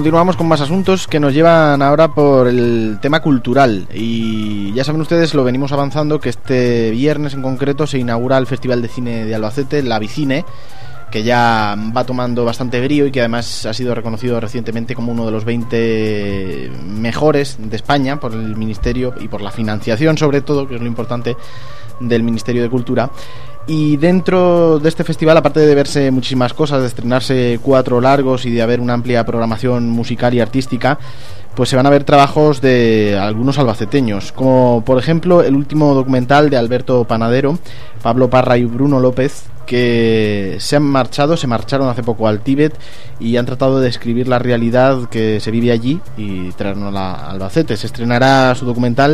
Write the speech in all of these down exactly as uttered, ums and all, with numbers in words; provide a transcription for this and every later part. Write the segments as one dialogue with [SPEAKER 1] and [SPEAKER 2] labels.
[SPEAKER 1] continuamos con más asuntos que nos llevan ahora por el tema cultural. Y ya saben ustedes, lo venimos avanzando, que este viernes en concreto se inaugura el Festival de Cine de Albacete, la Bicine, que ya va tomando bastante brío y que además ha sido reconocido recientemente como uno de los veinte mejores de España por el Ministerio y por la financiación, sobre todo, que es lo importante, del Ministerio de Cultura. Y dentro de este festival, aparte de verse muchísimas cosas, de estrenarse cuatro largos y de haber una amplia programación musical y artística, pues se van a ver trabajos de algunos albaceteños, como por ejemplo el último documental de Alberto Panadero, Pablo Parra y Bruno López, que se han marchado, se marcharon hace poco al Tíbet y han tratado de describir la realidad que se vive allí y traernosla a Albacete. Se estrenará su documental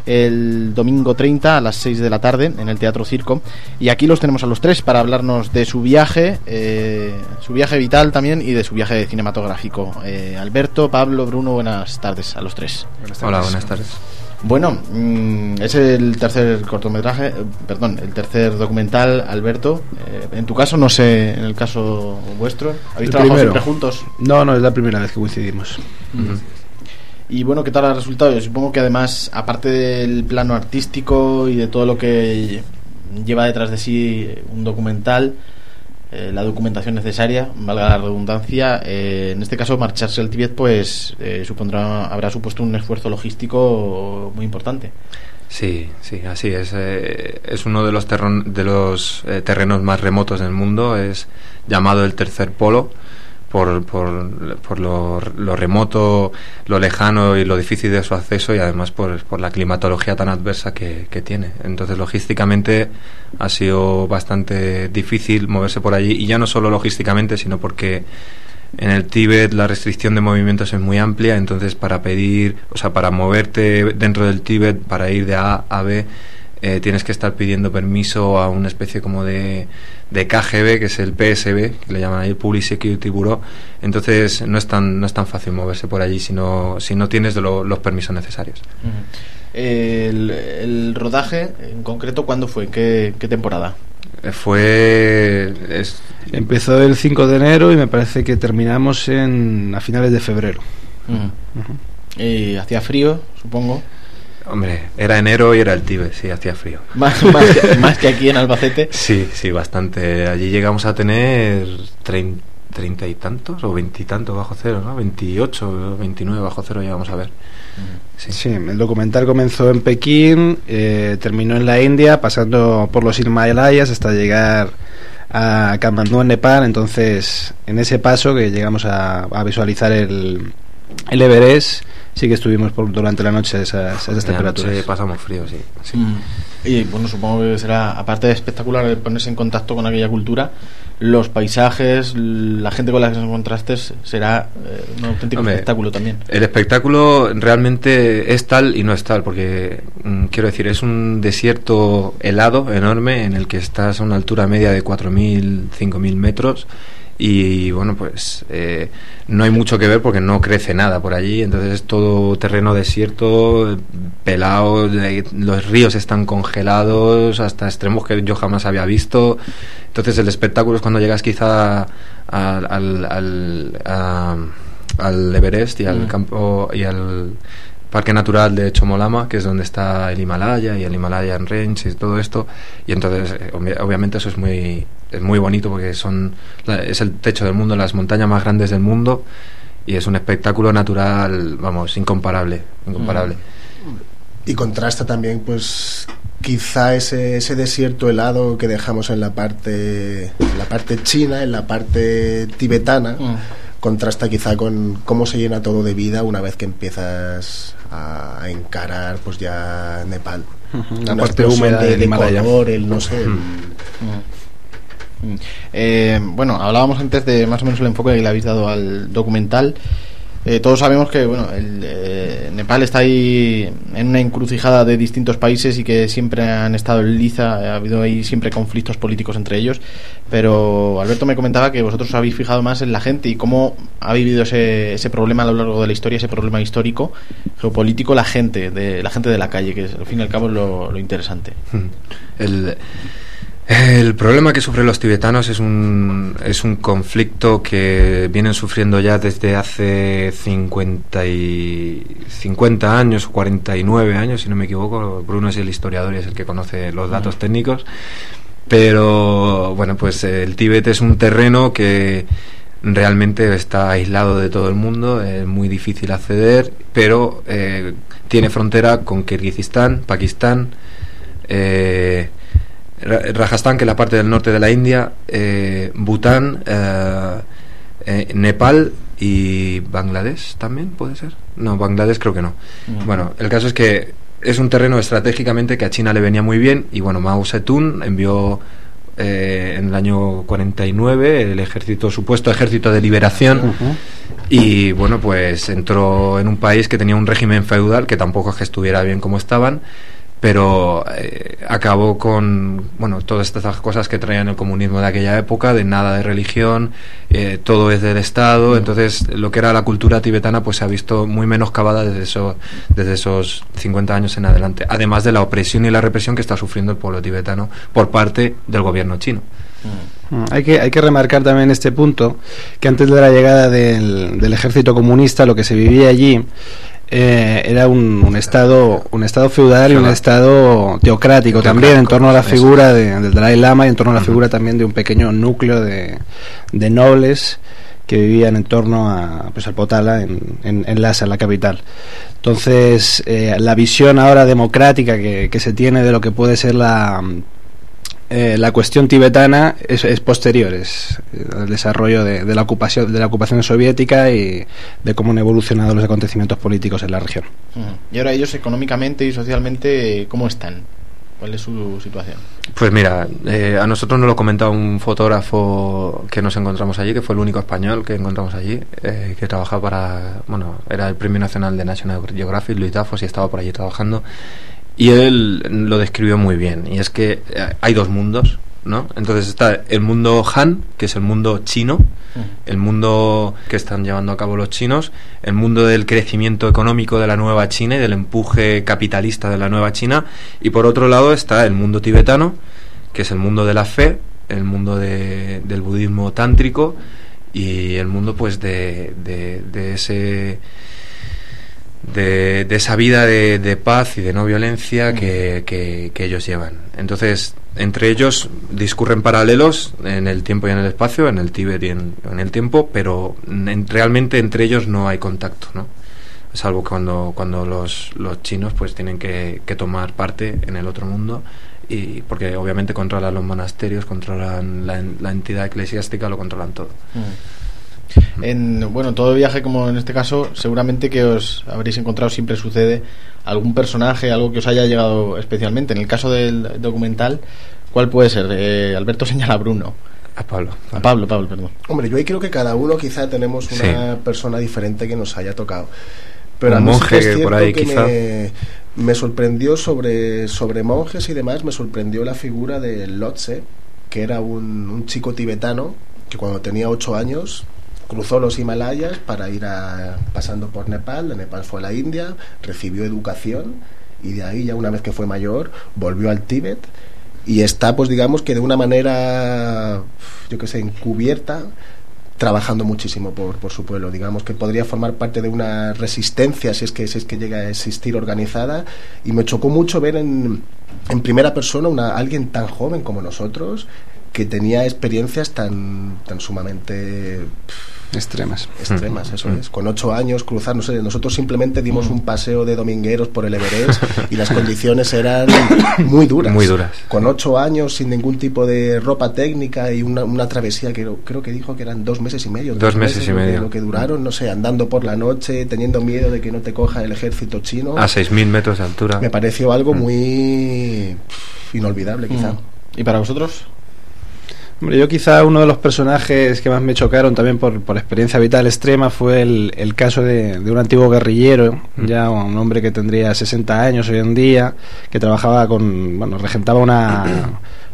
[SPEAKER 1] el domingo treinta a las seis de la tarde en el Teatro Circo, y aquí los tenemos a los tres para hablarnos de su viaje, eh, su viaje vital también, y de su viaje cinematográfico. eh, Alberto, Pablo, Bruno, buenas tardes a los tres.
[SPEAKER 2] Buenas tardes. Hola, buenas tardes.
[SPEAKER 1] Bueno, mmm, es el tercer cortometraje, eh, perdón, el tercer documental, Alberto. Eh, en tu caso, no sé, en el caso vuestro, ¿habéis el trabajado primero. siempre juntos?
[SPEAKER 3] No, no, es la primera vez que coincidimos.
[SPEAKER 1] Uh-huh. Y bueno, ¿qué tal ha resultado? Yo supongo que además, aparte del plano artístico y de todo lo que lleva detrás de sí un documental, eh, la documentación necesaria, valga la redundancia, eh, en este caso marcharse al Tíbet pues eh, supondrá, habrá supuesto un esfuerzo logístico muy importante.
[SPEAKER 2] Sí, sí, así es. Eh, es uno de los, terron- de los eh, terrenos más remotos del mundo, es llamado el tercer polo, por, por, por lo, lo remoto, lo lejano y lo difícil de su acceso, y además por, por la climatología tan adversa que, que tiene. Entonces, logísticamente ha sido bastante difícil moverse por allí, y ya no solo logísticamente, sino porque en el Tíbet la restricción de movimientos es muy amplia. Entonces, para pedir, o sea, para moverte dentro del Tíbet, para ir de A a B, eh, tienes que estar pidiendo permiso a una especie como de, de K G B, que es el P S B, que le llaman ahí Public Security Bureau. Entonces no es tan, no es tan fácil moverse por allí si no, si no tienes lo, los permisos necesarios.
[SPEAKER 1] Uh-huh. el, el rodaje, en concreto, ¿cuándo fue? ¿Qué, qué temporada?
[SPEAKER 2] Fue... Es...
[SPEAKER 3] Empezó el cinco de enero y me parece que terminamos en a finales de febrero.
[SPEAKER 1] Uh-huh. Uh-huh. ¿Y hacía frío, supongo?
[SPEAKER 2] Hombre, era enero y era el Tíbet, sí, hacía frío.
[SPEAKER 1] ¿Más, más, que, más que aquí en Albacete?
[SPEAKER 2] Sí, sí, bastante. Allí llegamos a tener treinta, treinta y tantos o veintitantos bajo cero, ¿no? veintiocho, veintinueve bajo cero llegamos a ver.
[SPEAKER 3] Sí, sí, el documental comenzó en Pekín, eh, terminó en la India, pasando por los Himalayas hasta llegar a Katmandú, en Nepal. Entonces, en ese paso que llegamos a, a visualizar el, el Everest, sí que estuvimos por, durante la noche esas, esas temperaturas.
[SPEAKER 2] Sí, pasamos frío, sí. sí.
[SPEAKER 1] Mm. Y bueno, supongo que será, aparte de espectacular, el ponerse en contacto con aquella cultura, los paisajes, la gente con la que nos encontraste, será eh, un auténtico Hombre, espectáculo también.
[SPEAKER 2] El espectáculo realmente es tal y no es tal, porque mm, quiero decir, es un desierto helado, enorme, en el que estás a una altura media de cuatro mil, cinco mil metros. Y bueno, pues eh, no hay mucho que ver porque no crece nada por allí. Entonces es todo terreno desierto, pelado, los ríos están congelados hasta extremos que yo jamás había visto. Entonces el espectáculo es cuando llegas quizá al, al, al, a, al Everest y al mm. campo y al Parque Natural de Chomolama, que es donde está el Himalaya y el Himalayan Range y todo esto. Y entonces ob- obviamente eso es muy es muy bonito porque son es el techo del mundo, las montañas más grandes del mundo, y es un espectáculo natural, vamos, incomparable, incomparable.
[SPEAKER 4] Y contrasta también, pues, quizá ese ese desierto helado que dejamos en la parte en la parte china, en la parte tibetana. Mm. Contrasta quizá con cómo se llena todo de vida una vez que empiezas a encarar pues ya Nepal.
[SPEAKER 3] La una parte húmeda
[SPEAKER 4] de,
[SPEAKER 3] del
[SPEAKER 4] de
[SPEAKER 3] Himalaya.
[SPEAKER 4] color, el no sé. El...
[SPEAKER 1] Eh, bueno, hablábamos antes de más o menos el enfoque que le habéis dado al documental. Eh, todos sabemos que bueno, el, eh, Nepal está ahí en una encrucijada de distintos países y que siempre han estado en liza, ha habido ahí siempre conflictos políticos entre ellos, pero Alberto me comentaba que vosotros os habéis fijado más en la gente y cómo ha vivido ese, ese problema a lo largo de la historia, ese problema histórico, geopolítico, la gente de la gente de la calle, que es, al fin y al cabo es lo, lo interesante.
[SPEAKER 2] El... El problema que sufren los tibetanos es un, es un conflicto que vienen sufriendo ya desde hace cincuenta, y, cincuenta años o cuarenta y nueve años, si no me equivoco. Bruno es el historiador y es el que conoce los datos técnicos. Pero bueno, pues el Tíbet es un terreno que realmente está aislado de todo el mundo, es muy difícil acceder, pero eh, tiene frontera con Kirguistán, Pakistán, eh, Rajasthan, que es la parte del norte de la India, eh, Bután, eh, eh, Nepal y Bangladesh también, ¿puede ser? No, Bangladesh creo que no. Uh-huh. Bueno, el caso es que es un terreno estratégicamente que a China le venía muy bien, y bueno, Mao Zedong envió eh, en el año cuarenta y nueve el ejército, supuesto ejército de liberación, uh-huh. y bueno, pues entró en un país que tenía un régimen feudal, que tampoco es que estuviera bien como estaban, pero eh, acabó con, bueno, todas estas cosas que traían el comunismo de aquella época, de nada de religión, eh, todo es del Estado. Entonces lo que era la cultura tibetana pues se ha visto muy menoscabada desde, eso, desde esos cincuenta años en adelante, además de la opresión y la represión que está sufriendo el pueblo tibetano por parte del gobierno chino.
[SPEAKER 3] Hay que, hay que remarcar también este punto, que antes de la llegada del, del ejército comunista, lo que se vivía allí Eh, era un, un estado un estado feudal y un estado teocrático también, en torno a la figura de, del Dalai Lama, y en torno a la figura también de un pequeño núcleo de, de nobles que vivían en torno a, pues, al Potala, en, en, en Lhasa, la capital. Entonces eh, la visión ahora democrática que, que se tiene de lo que puede ser la Eh, la cuestión tibetana es, es posterior, es el desarrollo de, de la ocupación de la ocupación soviética y de cómo han evolucionado los acontecimientos políticos en la región.
[SPEAKER 1] Uh-huh. Y ahora ellos económicamente y socialmente, ¿cómo están? ¿Cuál es su situación?
[SPEAKER 2] Pues mira, eh, a nosotros nos lo comentaba un fotógrafo que nos encontramos allí, que fue el único español que encontramos allí, eh, que trabajaba para, bueno, era el Premio Nacional de National Geographic, Luis Dafos, y estaba por allí trabajando. Y él lo describió muy bien, y es que hay dos mundos, ¿no? Entonces está el mundo Han, que es el mundo chino, el mundo que están llevando a cabo los chinos, el mundo del crecimiento económico de la nueva China y del empuje capitalista de la nueva China, y por otro lado está el mundo tibetano, que es el mundo de la fe, el mundo de, del budismo tántrico, y el mundo pues de, de, de ese... De, de esa vida de, de paz y de no violencia que, que, que ellos llevan. Entonces, entre ellos discurren paralelos en el tiempo y en el espacio, en el Tíbet y en, en el tiempo, pero en, realmente entre ellos no hay contacto, ¿no? Salvo cuando, cuando los, los chinos pues tienen que, que tomar parte en el otro mundo, y porque obviamente controlan los monasterios, controlan la, la entidad eclesiástica, lo controlan todo. Mm.
[SPEAKER 1] En, bueno, todo viaje, como en este caso, seguramente que os habréis encontrado, siempre sucede, algún personaje, algo que os haya llegado especialmente. En el caso del documental, ¿cuál puede ser? Eh, Alberto señala a Bruno.
[SPEAKER 2] A Pablo,
[SPEAKER 1] Pablo. A Pablo, Pablo, perdón.
[SPEAKER 4] Hombre, yo ahí creo que cada uno quizá tenemos una sí. persona diferente que nos haya tocado. Pero
[SPEAKER 2] un
[SPEAKER 4] a mí
[SPEAKER 2] monje
[SPEAKER 4] sí que es
[SPEAKER 2] por ahí,
[SPEAKER 4] que
[SPEAKER 2] quizá.
[SPEAKER 4] Me, me sorprendió sobre, sobre monjes y demás, me sorprendió la figura de Lhotse, que era un, un chico tibetano que cuando tenía ocho años cruzó los Himalayas para ir a, pasando por Nepal, de Nepal fue a la India, recibió educación, y de ahí ya una vez que fue mayor volvió al Tíbet, y está pues digamos que de una manera, yo que sé, encubierta, trabajando muchísimo por, por su pueblo. Digamos que podría formar parte de una resistencia si es que, si es que llega a existir organizada, y me chocó mucho ver en, en primera persona una, alguien tan joven como nosotros, que tenía experiencias tan, tan sumamente
[SPEAKER 3] extremas.
[SPEAKER 4] Extremas, eso mm. es. Con ocho años cruzar, no sé, nosotros simplemente dimos mm. un paseo de domingueros por el Everest y las condiciones eran muy duras.
[SPEAKER 2] Muy duras.
[SPEAKER 4] Con ocho años, sin ningún tipo de ropa técnica, y una, una travesía que creo que dijo que eran dos meses y medio.
[SPEAKER 2] Dos meses, meses y medio.
[SPEAKER 4] Lo que, lo que duraron, no sé, andando por la noche, teniendo miedo de que no te coja el ejército chino.
[SPEAKER 2] A seis mil metros de altura.
[SPEAKER 4] Me pareció algo mm. muy inolvidable, quizá.
[SPEAKER 1] Mm. ¿Y para vosotros?
[SPEAKER 3] Hombre, yo quizá uno de los personajes que más me chocaron también por, por experiencia vital extrema fue el, el caso de, de un antiguo guerrillero, mm. ya un hombre que tendría sesenta años hoy en día, que trabajaba con, bueno, regentaba una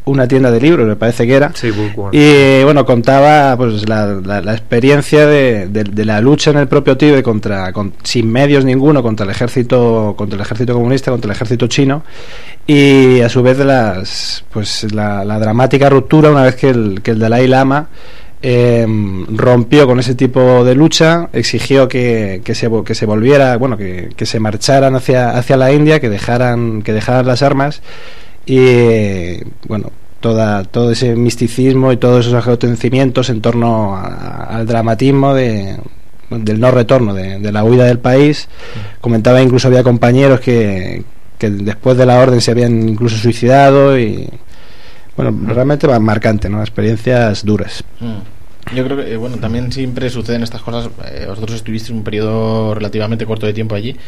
[SPEAKER 3] una tienda de libros, me parece que era.
[SPEAKER 2] Sí, Bookworm.
[SPEAKER 3] Y bueno, contaba pues la, la, la experiencia de, de, de la lucha en el propio Tíbet contra, con, sin medios ninguno, contra el ejército, contra el ejército comunista, contra el ejército chino, y a su vez de las, pues la, la dramática ruptura una vez que el, que el Dalai Lama Eh, rompió con ese tipo de lucha, exigió que, que se que se volviera, bueno, que, que se marcharan hacia hacia la India, que dejaran que dejaran las armas, y bueno, toda todo ese misticismo y todos esos acontecimientos en torno a, al dramatismo de del no retorno, de, de la huida del país. Comentaba incluso había compañeros que, que después de la orden se habían incluso suicidado, y bueno, realmente marcante, ¿no? Experiencias duras.
[SPEAKER 1] Mm. Yo creo que, eh, bueno, también siempre suceden estas cosas. Eh, vosotros estuvisteis un periodo relativamente corto de tiempo allí,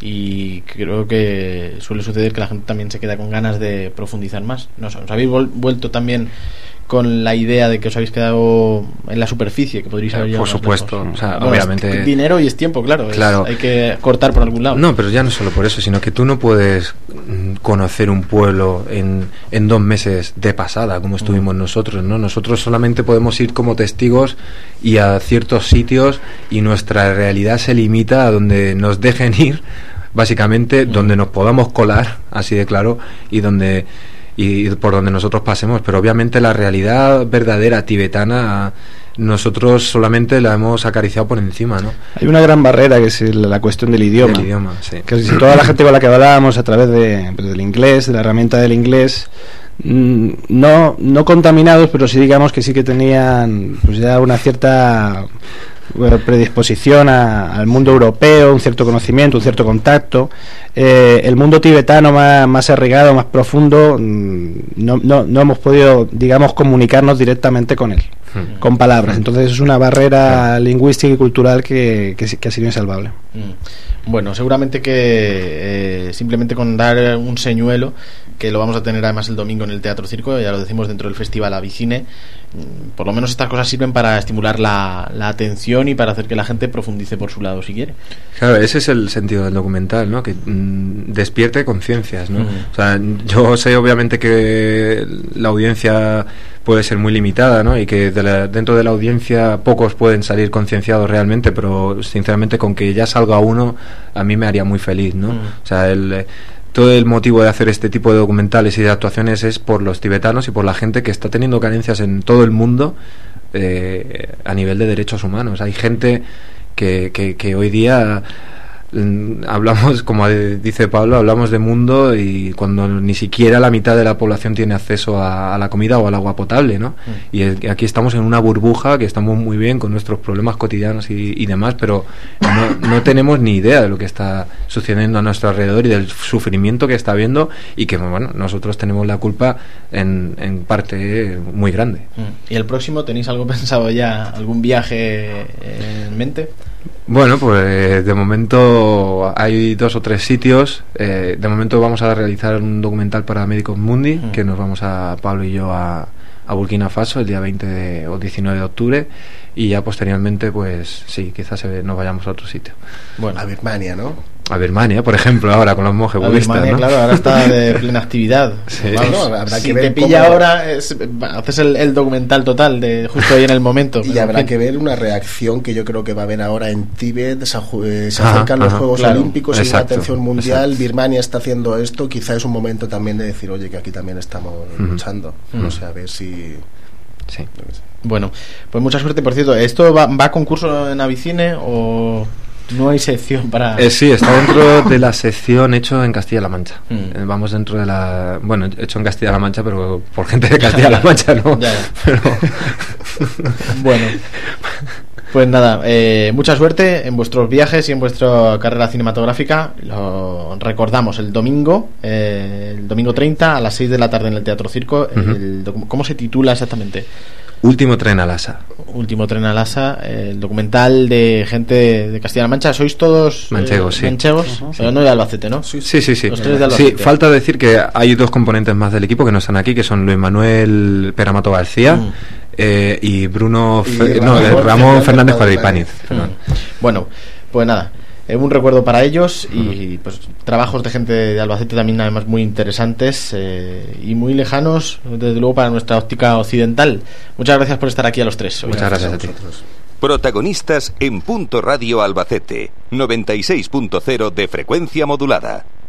[SPEAKER 1] y creo que suele suceder que la gente también se queda con ganas de profundizar más. No sé, ¿os habéis vol- vuelto también con la idea de que os habéis quedado en la superficie, que podríais haber llegado
[SPEAKER 2] Por
[SPEAKER 1] más
[SPEAKER 2] supuesto,
[SPEAKER 1] lejos?
[SPEAKER 2] o sea,
[SPEAKER 1] Bueno,
[SPEAKER 2] obviamente
[SPEAKER 1] es dinero y es tiempo, claro,
[SPEAKER 2] claro.
[SPEAKER 1] Es, hay que cortar por algún lado.
[SPEAKER 2] No, pero ya no solo por eso, sino que tú no puedes mm, conocer un pueblo en, en dos meses de pasada, como estuvimos mm. nosotros, ¿no? Nosotros solamente podemos ir como testigos y a ciertos sitios, y nuestra realidad se limita a donde nos dejen ir, básicamente, mm. donde nos podamos colar, así de claro, y donde y por donde nosotros pasemos, pero obviamente la realidad verdadera tibetana nosotros solamente la hemos acariciado por encima, ¿no?
[SPEAKER 3] Hay una gran barrera, que es el, la cuestión del idioma,
[SPEAKER 2] el idioma, sí.
[SPEAKER 3] Que si toda la gente con la que hablábamos a través de, pues, del inglés, de la herramienta del inglés, mmm, no no contaminados, pero sí digamos que sí que tenían pues ya una cierta predisposición a, al mundo europeo, un cierto conocimiento, un cierto contacto. Eh, el mundo tibetano más, más arraigado, más profundo, no, no, no hemos podido, digamos, comunicarnos directamente con él, mm. con palabras. Entonces es una barrera mm. lingüística y cultural que, que, que ha sido insalvable.
[SPEAKER 1] Mm. Bueno, seguramente que eh, simplemente con dar un señuelo, que lo vamos a tener además el domingo en el Teatro Circo, ya lo decimos, dentro del Festival Avicine, por lo menos estas cosas sirven para estimular la, la atención y para hacer que la gente profundice por su lado si quiere.
[SPEAKER 2] Claro, ese es el sentido del documental, ¿no? Que mmm, despierte conciencias, ¿no?
[SPEAKER 1] Uh-huh.
[SPEAKER 2] O sea, yo sé obviamente que la audiencia puede ser muy limitada, ¿no? Y que de la, dentro de la audiencia pocos pueden salir concienciados realmente, pero sinceramente con que ya salga uno a mí me haría muy feliz, ¿no? Uh-huh. O sea, el todo el motivo de hacer este tipo de documentales y de actuaciones es por los tibetanos y por la gente que está teniendo carencias en todo el mundo eh, a nivel de derechos humanos. Hay gente que, que, que hoy día mm, hablamos, como dice Pablo, hablamos de mundo, y cuando ni siquiera la mitad de la población tiene acceso a, a la comida o al agua potable, ¿no? Mm. Y el, aquí estamos en una burbuja, que estamos muy bien con nuestros problemas cotidianos y, y demás, pero no, no tenemos ni idea de lo que está sucediendo a nuestro alrededor y del sufrimiento que está habiendo, y que, bueno, nosotros tenemos la culpa en, en parte muy grande.
[SPEAKER 1] Mm. ¿Y el próximo tenéis algo pensado ya, algún viaje en mente?
[SPEAKER 2] Bueno, pues de momento hay dos o tres sitios. Eh, de momento vamos a realizar un documental para Médicos Mundi, mm. que nos vamos a Pablo y yo a, a Burkina Faso el día veinte de, o diecinueve de octubre, y ya posteriormente, pues sí, quizás nos vayamos a otro sitio.
[SPEAKER 4] Bueno, a Birmania, ¿no?
[SPEAKER 2] A Birmania, por ejemplo, ahora con los monjes budistas,
[SPEAKER 1] Birmania,
[SPEAKER 2] ¿no?
[SPEAKER 1] Claro, ahora está de plena actividad.
[SPEAKER 2] Sí.
[SPEAKER 1] Bueno,
[SPEAKER 4] habrá
[SPEAKER 1] si
[SPEAKER 4] que ver
[SPEAKER 1] te pilla
[SPEAKER 4] cómo...
[SPEAKER 1] ahora, es, haces el, el documental total de justo ahí en el momento.
[SPEAKER 4] Y habrá que ver una reacción que yo creo que va a haber ahora en Tíbet. Se, eh, se acercan ajá, los ajá, Juegos claro. Olímpicos y una atención mundial. Exacto. Birmania está haciendo esto. Quizá es un momento también de decir, oye, que aquí también estamos uh-huh. luchando. Uh-huh. No sé, a ver si...
[SPEAKER 2] Sí.
[SPEAKER 1] Bueno, pues mucha suerte. Por cierto, ¿esto va, va a concurso en Avicine o no hay sección para...?
[SPEAKER 2] Eh, sí, está dentro de la sección hecho en Castilla-La Mancha. Mm. Eh, vamos dentro de la... Bueno, hecho en Castilla-La Mancha, pero por gente de Castilla-La Mancha, ¿no?
[SPEAKER 1] Ya, ya.
[SPEAKER 2] Pero...
[SPEAKER 1] Bueno, pues nada, eh, mucha suerte en vuestros viajes y en vuestra carrera cinematográfica. Lo recordamos el domingo, eh, el domingo treinta a las seis de la tarde en el Teatro Circo. Uh-huh. El docu- ¿Cómo se titula exactamente?
[SPEAKER 2] Último tren a Lhasa.
[SPEAKER 1] Último tren a Lhasa, eh, el documental de gente de Castilla-La Mancha. ¿Sois todos
[SPEAKER 2] manchegos?
[SPEAKER 1] Eh,
[SPEAKER 2] sí.
[SPEAKER 1] Manchegos,
[SPEAKER 2] uh-huh.
[SPEAKER 1] pero no de Albacete, ¿no?
[SPEAKER 2] Sí, sí, sí. sí.
[SPEAKER 1] Los tres de Albacete.
[SPEAKER 2] Sí, falta decir que hay dos componentes más del equipo que no están aquí, que son Luis Manuel Peramato García mm. eh, y Bruno...
[SPEAKER 4] Y
[SPEAKER 2] Fe-
[SPEAKER 4] Ramón,
[SPEAKER 2] no, Ramón, Ramón Fernández
[SPEAKER 4] Cuadripániz.
[SPEAKER 2] Cuadripániz.
[SPEAKER 1] Mm. Bueno, pues nada. Eh, un recuerdo para ellos y pues trabajos de gente de Albacete también además muy interesantes eh, y muy lejanos desde luego para nuestra óptica occidental. Muchas gracias por estar aquí a los tres.
[SPEAKER 2] Muchas gracias, gracias a ti.
[SPEAKER 5] Protagonistas en Punto Radio Albacete, noventa y seis punto cero de frecuencia modulada.